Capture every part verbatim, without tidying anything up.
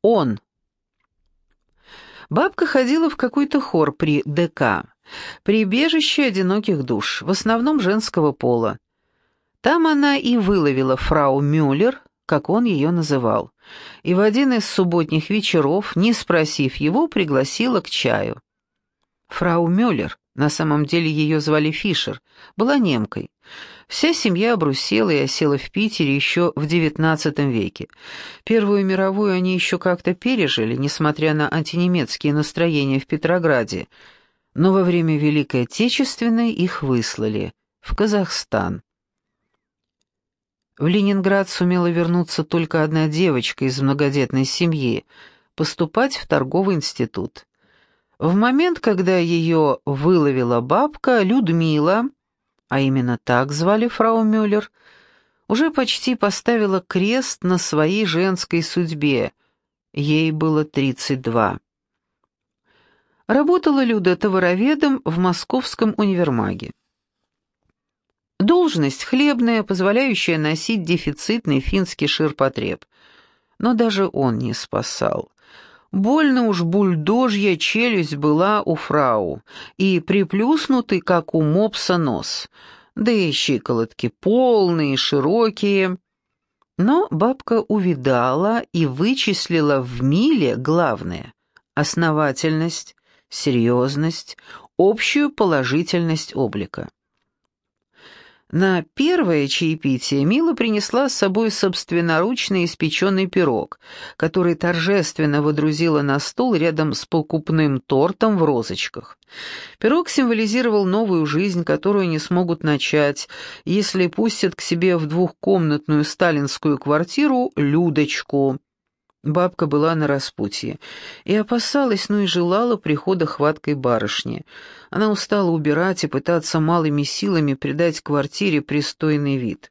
Он. Бабка ходила в какой-то хор при ДК, прибежище одиноких душ, в основном женского пола. Там она и выловила фрау Мюллер, как он ее называл, и в один из субботних вечеров, не спросив его, пригласила к чаю. Фрау Мюллер, на самом деле ее звали Фишер, была немкой. Вся семья обрусела и осела в Питере еще в девятнадцатом веке. Первую мировую они еще как-то пережили, несмотря на антинемецкие настроения в Петрограде, но во время Великой Отечественной их выслали в Казахстан. В Ленинград сумела вернуться только одна девочка из многодетной семьи, поступать в торговый институт. В момент, когда ее выловила бабка, Людмила, а именно так звали фрау Мюллер, уже почти поставила крест на своей женской судьбе. Ей было тридцать два. Работала Люда товароведом в Московском универмаге. Должность хлебная, позволяющая носить дефицитный финский ширпотреб. Но даже он не спасал. Больно уж бульдожья челюсть была у фрау, и приплюснутый, как у мопса, нос, да и щиколотки полные, широкие. Но бабка увидала и вычислила в миле главное — основательность, серьезность, общую положительность облика. На первое чаепитие Мила принесла с собой собственноручно испеченный пирог, который торжественно водрузила на стол рядом с покупным тортом в розочках. Пирог символизировал новую жизнь, которую не смогут начать, если пустят к себе в двухкомнатную сталинскую квартиру Людочку. Бабка была на распутье и опасалась, но и желала прихода хваткой барышни. Она устала убирать и пытаться малыми силами придать квартире пристойный вид.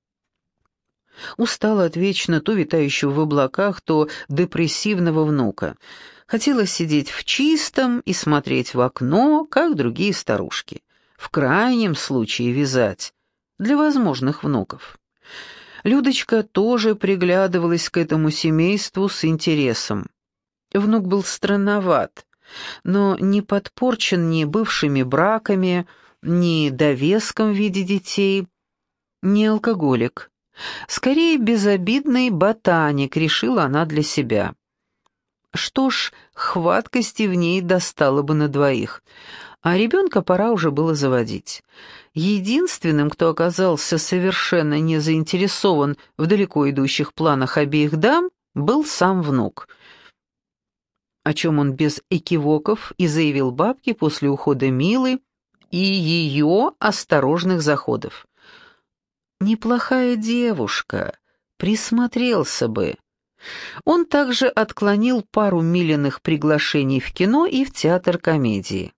Устала от вечно то витающего в облаках, то депрессивного внука. Хотела сидеть в чистом и смотреть в окно, как другие старушки. В крайнем случае вязать для возможных внуков. Людочка тоже приглядывалась к этому семейству с интересом. Внук был странноват, но не подпорчен ни бывшими браками, ни довеском в виде детей, не алкоголик. Скорее, безобидный ботаник, решила она для себя. Что ж, хваткости в ней достало бы на двоих, а ребенка пора уже было заводить. Единственным, кто оказался совершенно не заинтересован в далеко идущих планах обеих дам, был сам внук, о чем он без экивоков и заявил бабке после ухода Милы и ее осторожных заходов. «Неплохая девушка, присмотрелся бы». Он также отклонил пару Милиных приглашений в кино и в театр комедии.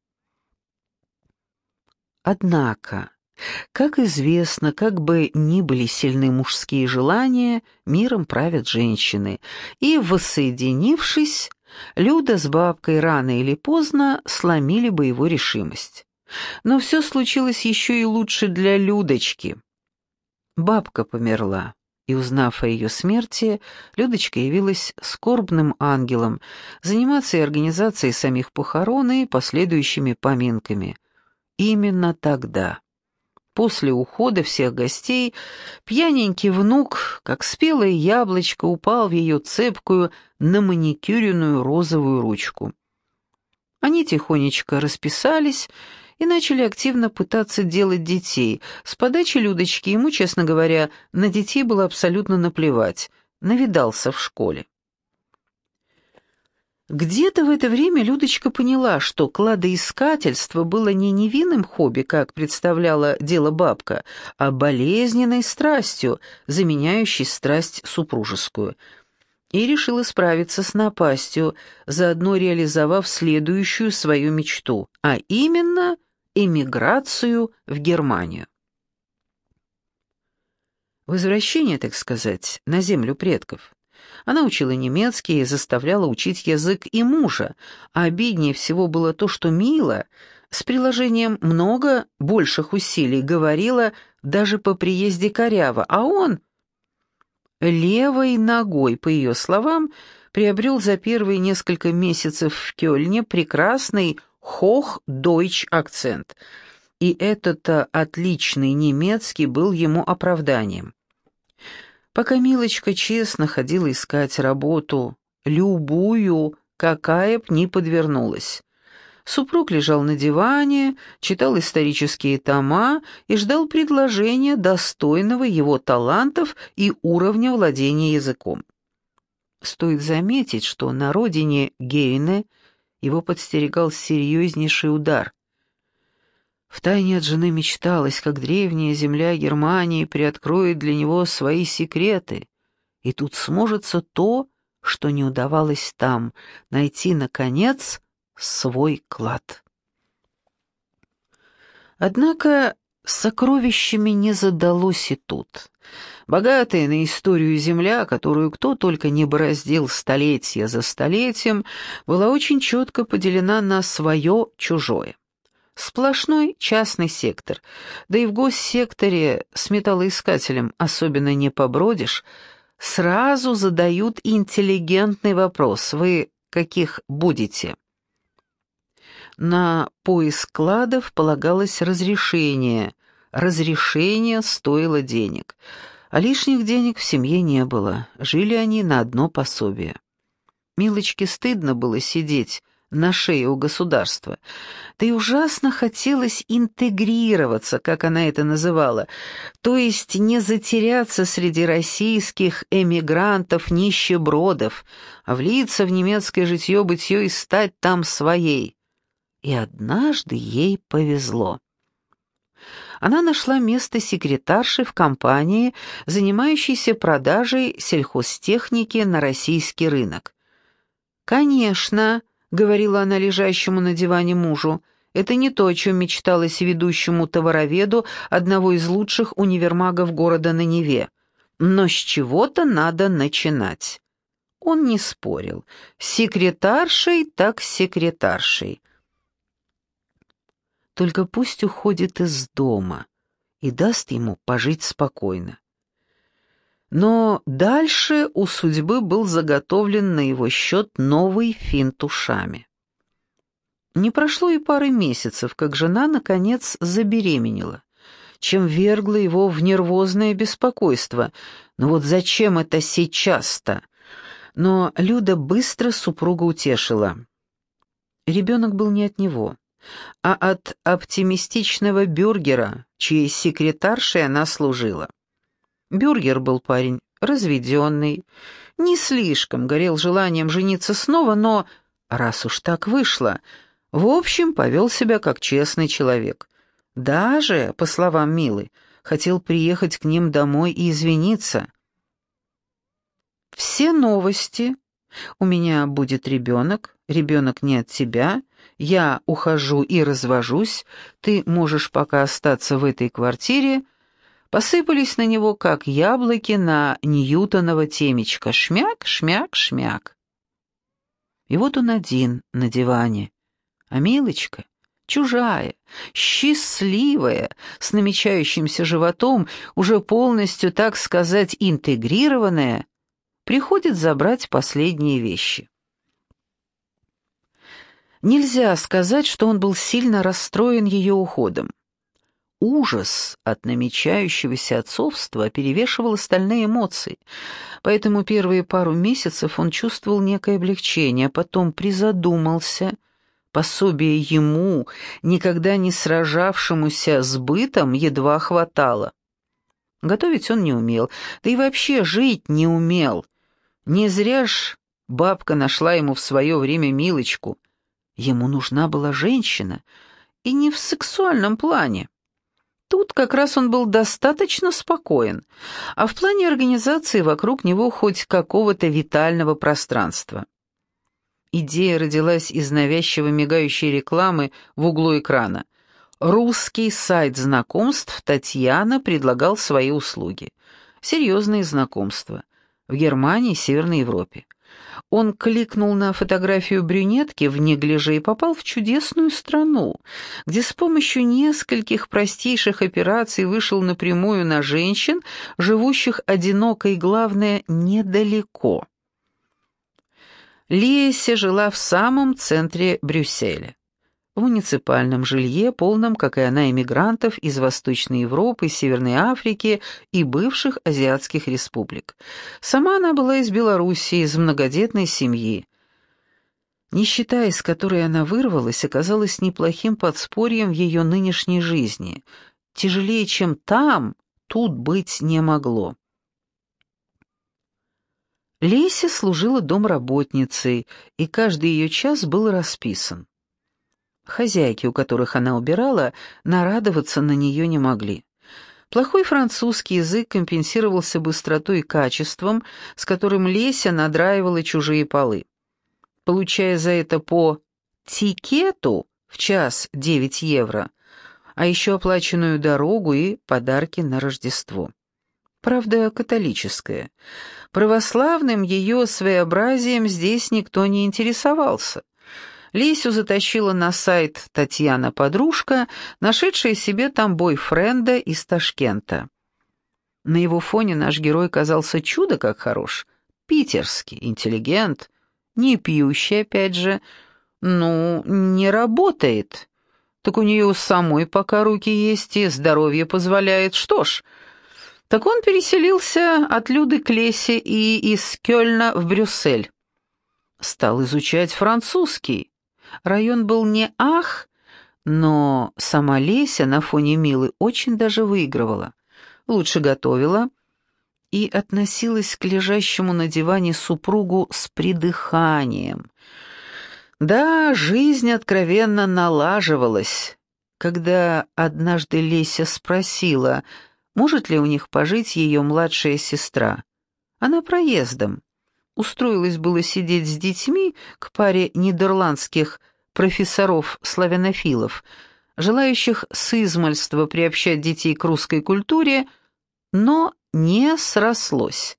Однако, как известно, как бы ни были сильны мужские желания, миром правят женщины, и, воссоединившись, Люда с бабкой рано или поздно сломили бы его решимость. Но все случилось еще и лучше для Людочки. Бабка померла, и, узнав о ее смерти, Людочка явилась скорбным ангелом, заниматься и организацией самих похорон и последующими поминками. Именно тогда, после ухода всех гостей, пьяненький внук, как спелое яблочко, упал в ее цепкую, наманикюренную розовую ручку. Они тихонечко расписались и начали активно пытаться делать детей. С подачи Людочки ему, честно говоря, на детей было абсолютно наплевать, навидался в школе. Где-то в это время Людочка поняла, что кладоискательство было не невинным хобби, как представляла дело бабка, а болезненной страстью, заменяющей страсть супружескую, и решила справиться с напастью, заодно реализовав следующую свою мечту, а именно эмиграцию в Германию. Возвращение, так сказать, на землю предков. Она учила немецкий и заставляла учить язык и мужа, а обиднее всего было то, что Мила с приложением много больших усилий говорила даже по приезде коряво, а он левой ногой, по ее словам, приобрел за первые несколько месяцев в Кёльне прекрасный хох-дойч акцент, и этот-то отличный немецкий был ему оправданием. Пока Милочка честно ходила искать работу, любую, какая б ни подвернулась, супруг лежал на диване, читал исторические тома и ждал предложения, достойного его талантов и уровня владения языком. Стоит заметить, что на родине Гейне его подстерегал серьезнейший удар. Втайне от жены мечталось, как древняя земля Германии приоткроет для него свои секреты, и тут сможется то, что не удавалось там, найти, наконец, свой клад. Однако с сокровищами не задалось и тут. Богатая на историю земля, которую кто только не бороздил столетия за столетием, была очень четко поделена на свое-чужое. Сплошной частный сектор, да и в госсекторе с металлоискателем особенно не побродишь, сразу задают интеллигентный вопрос: вы каких будете? На поиск кладов полагалось разрешение. Разрешение стоило денег, а лишних денег в семье не было, жили они на одно пособие. Милочке стыдно было сидеть на шее у государства, да и ужасно хотелось интегрироваться, как она это называла, то есть не затеряться среди российских эмигрантов-нищебродов, а влиться в немецкое житье-бытье и стать там своей. И однажды ей повезло. Она нашла место секретарши в компании, занимающейся продажей сельхозтехники на российский рынок. «Конечно», — говорила она лежащему на диване мужу, — «это не то, о чем мечталось ведущему товароведу одного из лучших универмагов города на Неве. Но с чего-то надо начинать». Он не спорил. Секретаршей так секретаршей. Только пусть уходит из дома и даст ему пожить спокойно. Но дальше у судьбы был заготовлен на его счет новый финт ушами. Не прошло и пары месяцев, как жена, наконец, забеременела, чем ввергло его в нервозное беспокойство. Ну вот зачем это сейчас-то? Но Люда быстро супруга утешила. Ребенок был не от него, а от оптимистичного бюргера, чьей секретаршей она служила. Бюргер был парень разведенный, не слишком горел желанием жениться снова, но, раз уж так вышло, в общем, повел себя как честный человек. Даже, по словам Милы, хотел приехать к ним домой и извиниться. «Все новости. У меня будет ребенок, ребенок не от тебя, я ухожу и развожусь, ты можешь пока остаться в этой квартире», посыпались на него, как яблоки на ньютоново темечко. Шмяк, шмяк, шмяк. И вот он один на диване, а Милочка, чужая, счастливая, с намечающимся животом, уже полностью, так сказать, интегрированная, приходит забрать последние вещи. Нельзя сказать, что он был сильно расстроен ее уходом. Ужас от намечающегося отцовства перевешивал остальные эмоции, поэтому первые пару месяцев он чувствовал некое облегчение, а потом призадумался. Пособие ему, никогда не сражавшемуся с бытом, едва хватало. Готовить он не умел, да и вообще жить не умел. Не зря ж бабка нашла ему в свое время Милочку. Ему нужна была женщина, и не в сексуальном плане. Тут как раз он был достаточно спокоен, а в плане организации вокруг него хоть какого-то витального пространства. Идея родилась из навязчиво мигающей рекламы в углу экрана. Русский сайт знакомств Татьяна предлагал свои услуги. Серьезные знакомства. В Германии и Северной Европе. Он кликнул на фотографию брюнетки в неглиже и попал в чудесную страну, где с помощью нескольких простейших операций вышел напрямую на женщин, живущих одиноко и, главное, недалеко. Леся жила в самом центре Брюсселя, в муниципальном жилье, полном, как и она, эмигрантов из Восточной Европы, Северной Африки и бывших азиатских республик. Сама она была из Белоруссии, из многодетной семьи. Нищета, из которой она вырвалась, оказалась неплохим подспорьем в ее нынешней жизни. Тяжелее, чем там, тут быть не могло. Леся служила домработницей, и каждый ее час был расписан. Хозяйки, у которых она убирала, нарадоваться на нее не могли. Плохой французский язык компенсировался быстротой и качеством, с которым Леся надраивала чужие полы. Получая за это по тикету в час девять евро, а еще оплаченную дорогу и подарки на Рождество. Правда, католическая. Православным ее своеобразием здесь никто не интересовался. Лесю затащила на сайт Татьяна-подружка, нашедшая себе там бойфренда из Ташкента. На его фоне наш герой казался чудо как хорош. Питерский, интеллигент, не пьющий, опять же. Ну, не работает. Так у нее у самой пока руки есть и здоровье позволяет. Что ж, так он переселился от Люды к Лесе и из Кёльна в Брюссель. Стал изучать французский. Район был не ах, но сама Леся на фоне Милы очень даже выигрывала. Лучше готовила и относилась к лежащему на диване супругу с придыханием. Да, жизнь откровенно налаживалась. Когда однажды Леся спросила, может ли у них пожить ее младшая сестра. Она проездом. Устроилась было сидеть с детьми к паре нидерландских профессоров-славянофилов, желающих с измальства приобщать детей к русской культуре, но не срослось.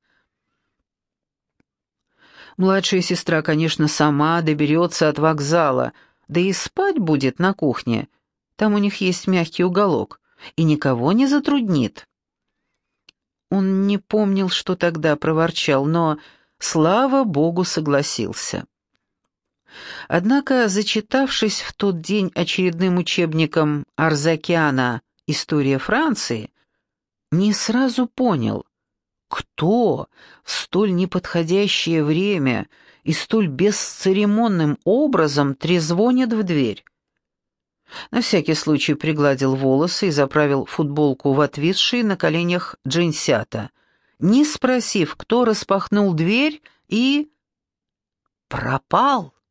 Младшая сестра, конечно, сама доберется от вокзала, да и спать будет на кухне, там у них есть мягкий уголок, и никого не затруднит. Он не помнил, что тогда проворчал, но, слава богу, согласился. Однако, зачитавшись в тот день очередным учебником Арзакяна «История Франции», не сразу понял, кто в столь неподходящее время и столь бесцеремонным образом трезвонит в дверь. На всякий случай пригладил волосы и заправил футболку в отвисшие на коленях джинсята, не спросив, кто распахнул дверь, и пропал.